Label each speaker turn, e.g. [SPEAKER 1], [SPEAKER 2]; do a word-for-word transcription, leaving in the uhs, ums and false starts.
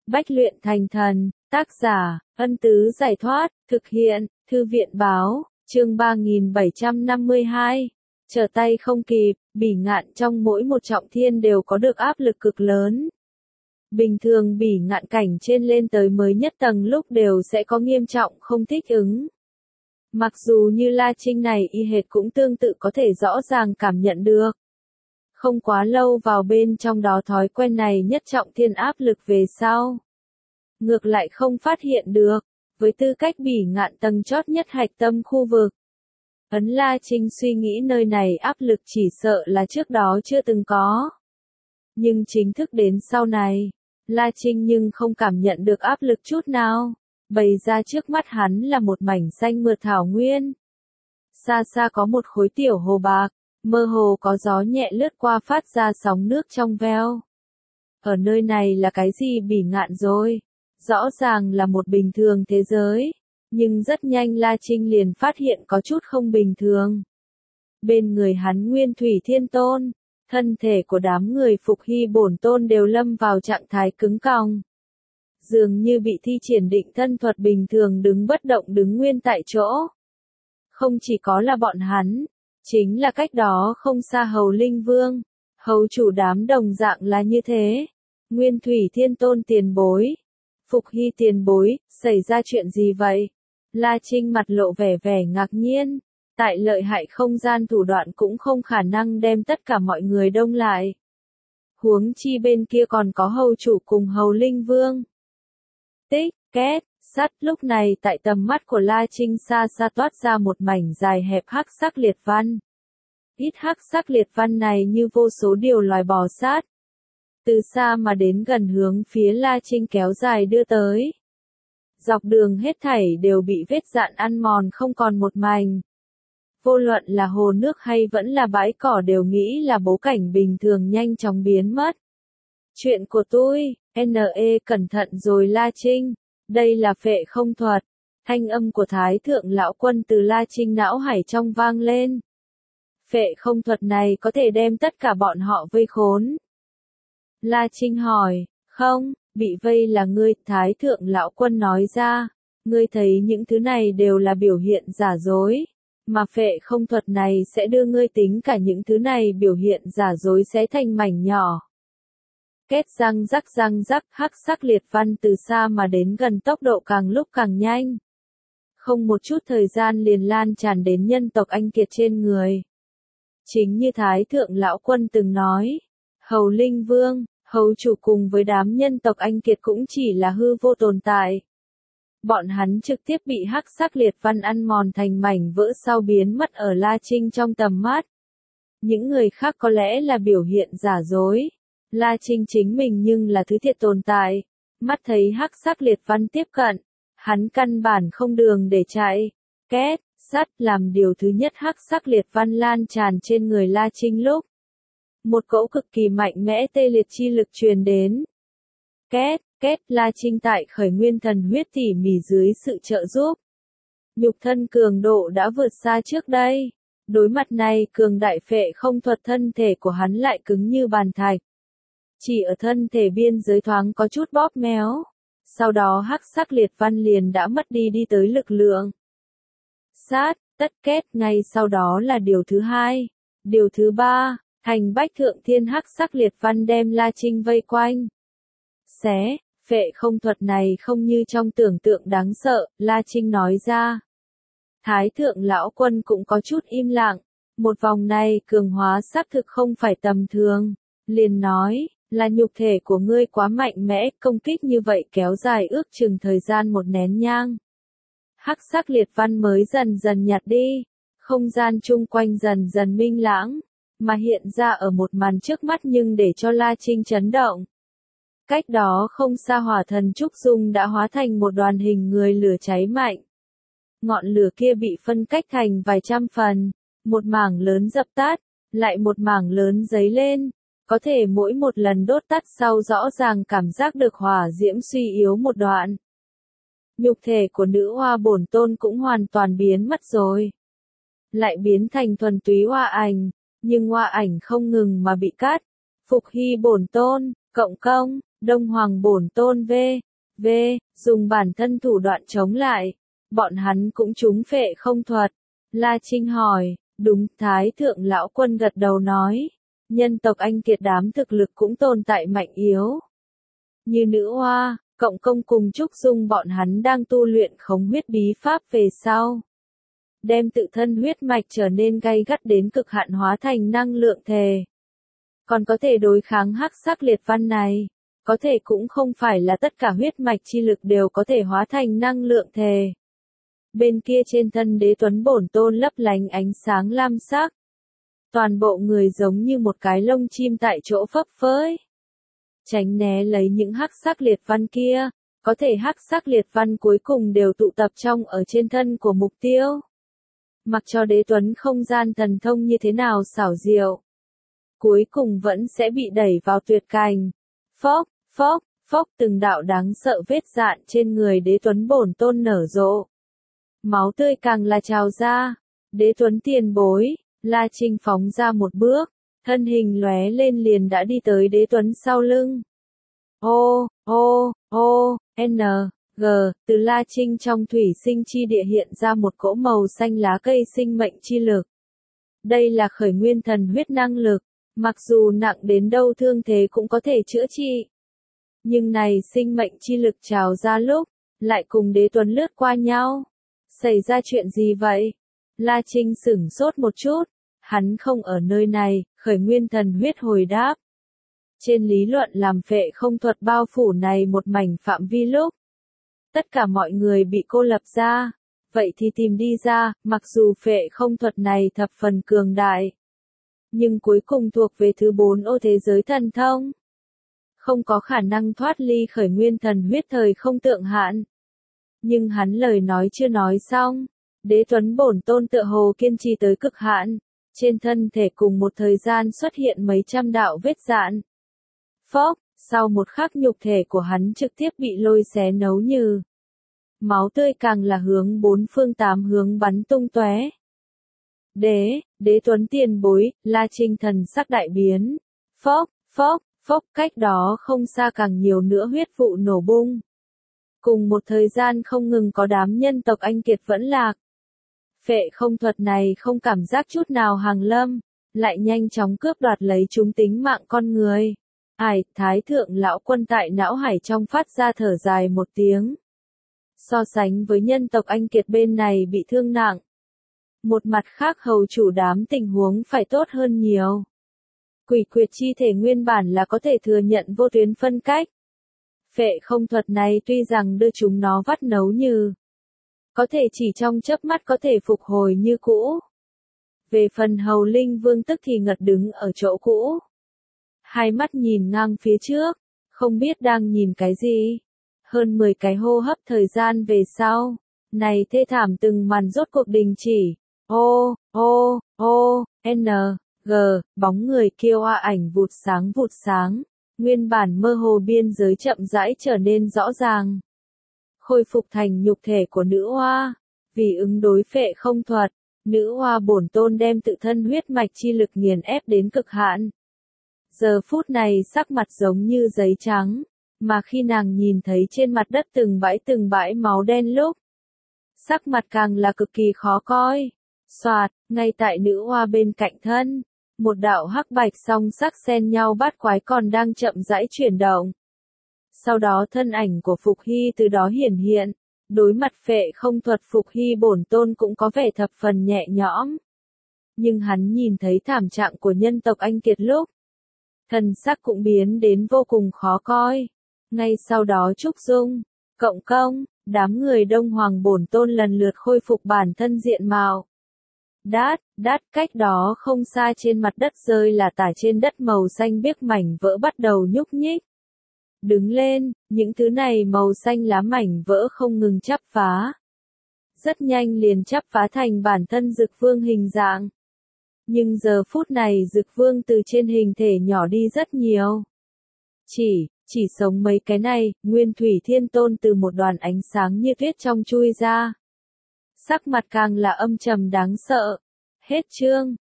[SPEAKER 1] Bách luyện thành thần, tác giả, Ân Tứ Giải Thoát, thực hiện, Thư viện Báo, chương ba nghìn bảy trăm năm mươi hai. Trở tay không kịp, Bỉ Ngạn trong mỗi một trọng thiên đều có được áp lực cực lớn. Bình thường Bỉ Ngạn cảnh trên lên tới mới nhất tầng lúc đều sẽ có nghiêm trọng không thích ứng. Mặc dù như La Trinh này y hệt cũng tương tự có thể rõ ràng cảm nhận được. Không quá lâu vào bên trong đó thói quen này nhất trọng thiên áp lực về sau. Ngược lại không phát hiện được, với tư cách Bỉ Ngạn tầng chót nhất hạch tâm khu vực. Ấn La Trinh suy nghĩ nơi này áp lực chỉ sợ là trước đó chưa từng có. Nhưng chính thức đến sau này, La Trinh nhưng không cảm nhận được áp lực chút nào. Bày ra trước mắt hắn là một mảnh xanh mượt thảo nguyên. Xa xa có một khối tiểu hồ bạc, mơ hồ có gió nhẹ lướt qua phát ra sóng nước trong veo. Ở nơi này là cái gì Bỉ Ngạn rồi? Rõ ràng là một bình thường thế giới. Nhưng rất nhanh La Trinh liền phát hiện có chút không bình thường. Bên người hắn Nguyên Thủy Thiên Tôn, thân thể của đám người Phục Hy Bổn Tôn đều lâm vào trạng thái cứng còng. Dường như bị thi triển định thân thuật bình thường đứng bất động đứng nguyên tại chỗ. Không chỉ có là bọn hắn, chính là cách đó không xa Hầu Linh Vương, hầu chủ đám đồng dạng là như thế. Nguyên Thủy Thiên Tôn tiền bối, Phục Hy tiền bối, xảy ra chuyện gì vậy? La Trinh mặt lộ vẻ vẻ ngạc nhiên, tại lợi hại không gian thủ đoạn cũng không khả năng đem tất cả mọi người đông lại. Huống chi bên kia còn có hầu chủ cùng Hầu Linh Vương. Tích, két, sắt lúc này tại tầm mắt của La Trinh xa xa toát ra một mảnh dài hẹp hắc sắc liệt văn. Ít hắc sắc liệt văn này như vô số điều loài bò sát. Từ xa mà đến gần hướng phía La Trinh kéo dài đưa tới. Dọc đường hết thảy đều bị vết dạn ăn mòn không còn một mảnh. Vô luận là hồ nước hay vẫn là bãi cỏ đều nghĩ là bố cảnh bình thường nhanh chóng biến mất. Chuyện của tôi, N E cẩn thận rồi La Trinh, đây là phệ không thuật. Thanh âm của Thái Thượng Lão Quân từ La Trinh não hải trong vang lên. Phệ không thuật này có thể đem tất cả bọn họ vây khốn. La Trinh hỏi, không, bị vây là ngươi, Thái Thượng Lão Quân nói ra. Ngươi thấy những thứ này đều là biểu hiện giả dối. Mà phệ không thuật này sẽ đưa ngươi tính cả những thứ này biểu hiện giả dối xé thành mảnh nhỏ. Két răng rắc răng rắc hắc sắc liệt văn từ xa mà đến gần tốc độ càng lúc càng nhanh. Không một chút thời gian liền lan tràn đến nhân tộc anh kiệt trên người. Chính như Thái Thượng Lão Quân từng nói, Hầu Linh Vương, hầu chủ cùng với đám nhân tộc anh kiệt cũng chỉ là hư vô tồn tại. Bọn hắn trực tiếp bị hắc sắc liệt văn ăn mòn thành mảnh vỡ sau biến mất ở La Trinh trong tầm mắt. Những người khác có lẽ là biểu hiện giả dối. La Trinh chính mình nhưng là thứ thiệt tồn tại. Mắt thấy hắc sắc liệt văn tiếp cận, hắn căn bản không đường để chạy. Két, sắt làm điều thứ nhất hắc sắc liệt văn lan tràn trên người La Trinh lúc. Một cỗ cực kỳ mạnh mẽ tê liệt chi lực truyền đến. Két, két La Trinh tại khởi nguyên thần huyết tỉ mỉ dưới sự trợ giúp. Nhục thân cường độ đã vượt xa trước đây. Đối mặt này cường đại phệ không thuật thân thể của hắn lại cứng như bàn thạch. Chỉ ở thân thể biên giới thoáng có chút bóp méo. Sau đó hắc sắc liệt văn liền đã mất đi đi tới lực lượng. Sát, tất két ngay sau đó là điều thứ hai. Điều thứ ba, thành bách thượng thiên hắc sắc liệt văn đem La Trinh vây quanh. Xé, phệ không thuật này không như trong tưởng tượng đáng sợ, La Trinh nói ra. Thái Thượng Lão Quân cũng có chút im lặng. Một vòng này cường hóa xác thực không phải tầm thường. Liền nói, là nhục thể của ngươi quá mạnh mẽ, công kích như vậy kéo dài ước chừng thời gian một nén nhang. Hắc sắc liệt văn mới dần dần nhạt đi, không gian chung quanh dần dần minh lãng, mà hiện ra ở một màn trước mắt nhưng để cho La Trinh chấn động. Cách đó không xa hỏa thần Trúc Dung đã hóa thành một đoàn hình người lửa cháy mạnh. Ngọn lửa kia bị phân cách thành vài trăm phần, một mảng lớn dập tắt, lại một mảng lớn dấy lên. Có thể mỗi một lần đốt tắt sau rõ ràng cảm giác được hỏa diễm suy yếu một đoạn. Nhục thể của nữ hoa bổn tôn cũng hoàn toàn biến mất rồi. Lại biến thành thuần túy hoa ảnh, nhưng hoa ảnh không ngừng mà bị cắt. Phục Hy bổn tôn, cộng công, Đông Hoàng Bổn Tôn v. v. dùng bản thân thủ đoạn chống lại. Bọn hắn cũng trúng phệ không thuật. La Trinh hỏi, đúng, Thái Thượng Lão Quân gật đầu nói. Nhân tộc Anh Kiệt đám thực lực cũng tồn tại mạnh yếu. Như Nữ Hoa, Cộng Công cùng Trúc Dung bọn hắn đang tu luyện khống huyết bí pháp về sau. Đem tự thân huyết mạch trở nên gay gắt đến cực hạn hóa thành năng lượng thể. Còn có thể đối kháng hắc sắc liệt văn này. Có thể cũng không phải là tất cả huyết mạch chi lực đều có thể hóa thành năng lượng thể. Bên kia trên thân Đế Tuấn Bổn Tôn lấp lánh ánh sáng lam sắc. Toàn bộ người giống như một cái lông chim tại chỗ phấp phới. Tránh né lấy những hắc sắc liệt văn kia, có thể hắc sắc liệt văn cuối cùng đều tụ tập trong ở trên thân của mục tiêu. Mặc cho Đế Tuấn không gian thần thông như thế nào xảo diệu, cuối cùng vẫn sẽ bị đẩy vào tuyệt cảnh. Phốc, phốc, phốc từng đạo đáng sợ vết dạn trên người Đế Tuấn Bổn Tôn nở rộ. Máu tươi càng là trào ra. Đế Tuấn tiền bối, La Trinh phóng ra một bước, thân hình lóe lên liền đã đi tới Đế Tuấn sau lưng. O, O, O, N, G, từ La Trinh trong thủy sinh chi địa hiện ra một cỗ màu xanh lá cây sinh mệnh chi lực. Đây là khởi nguyên thần huyết năng lực, mặc dù nặng đến đâu thương thế cũng có thể chữa trị. Nhưng này sinh mệnh chi lực trào ra lúc, lại cùng Đế Tuấn lướt qua nhau. Xảy ra chuyện gì vậy? La Trinh sửng sốt một chút, hắn không ở nơi này, khởi nguyên thần huyết hồi đáp. Trên lý luận làm phệ không thuật bao phủ này một mảnh phạm vi lúc. Tất cả mọi người bị cô lập ra, vậy thì tìm đi ra, mặc dù phệ không thuật này thập phần cường đại. Nhưng cuối cùng thuộc về thứ bốn ô thế giới thần thông. Không có khả năng thoát ly khởi nguyên thần huyết thời không tượng hạn. Nhưng hắn lời nói chưa nói xong, Đế Tuấn Bổn Tôn tựa hồ kiên trì tới cực hạn, trên thân thể cùng một thời gian xuất hiện mấy trăm đạo vết dạn. Phốc, sau một khắc nhục thể của hắn trực tiếp bị lôi xé nấu như. Máu tươi càng là hướng bốn phương tám hướng bắn tung tóe. Đế, Đế Tuấn tiền bối, La Trinh thần sắc đại biến. Phốc, phốc, phốc, cách đó không xa càng nhiều nữa huyết vụ nổ bung. Cùng một thời gian không ngừng có đám nhân tộc Anh Kiệt vẫn lạc. Phệ không thuật này không cảm giác chút nào hàng lâm, lại nhanh chóng cướp đoạt lấy chúng tính mạng con người. Ai, Thái Thượng Lão Quân tại não hải trong phát ra thở dài một tiếng. So sánh với nhân tộc Anh Kiệt bên này bị thương nặng. Một mặt khác hầu chủ đám tình huống phải tốt hơn nhiều. Quỷ quyệt chi thể nguyên bản là có thể thừa nhận vô tuyến phân cách. Phệ không thuật này tuy rằng đưa chúng nó vắt nấu như. Có thể chỉ trong chớp mắt có thể phục hồi như cũ. Về phần hầu linh vương tức thì ngật đứng ở chỗ cũ. Hai mắt nhìn ngang phía trước, không biết đang nhìn cái gì. Hơn mười cái hô hấp thời gian về sau, này thê thảm từng màn rốt cuộc đình chỉ. O, O, O, N, G, bóng người kêu a ảnh vụt sáng vụt sáng, nguyên bản mơ hồ biên giới chậm rãi trở nên rõ ràng. Khôi phục thành nhục thể của nữ hoa, vì ứng đối phệ không thuật, nữ hoa bổn tôn đem tự thân huyết mạch chi lực nghiền ép đến cực hạn. Giờ phút này sắc mặt giống như giấy trắng, mà khi nàng nhìn thấy trên mặt đất từng bãi từng bãi máu đen lúc, sắc mặt càng là cực kỳ khó coi. Soạt, ngay tại nữ hoa bên cạnh thân, một đạo hắc bạch song sắc xen nhau bát quái còn đang chậm rãi chuyển động. Sau đó thân ảnh của Phục Hy từ đó hiển hiện, đối mặt phệ không thuật Phục Hy bổn tôn cũng có vẻ thập phần nhẹ nhõm. Nhưng hắn nhìn thấy thảm trạng của nhân tộc Anh Kiệt lúc, thần sắc cũng biến đến vô cùng khó coi. Ngay sau đó Trúc Dung, Cộng Công, đám người Đông Hoàng bổn tôn lần lượt khôi phục bản thân diện mạo. Đát, đát, cách đó không xa trên mặt đất rơi là tả trên đất màu xanh biếc mảnh vỡ bắt đầu nhúc nhích. Đứng lên, những thứ này màu xanh lá mảnh vỡ không ngừng chắp phá. Rất nhanh liền chắp phá thành bản thân Dực Vương hình dạng. Nhưng giờ phút này Dực Vương từ trên hình thể nhỏ đi rất nhiều. Chỉ, chỉ sống mấy cái này, Nguyên Thủy Thiên Tôn từ một đoàn ánh sáng như tuyết trong chui ra. Sắc mặt càng là âm trầm đáng sợ. Hết chương.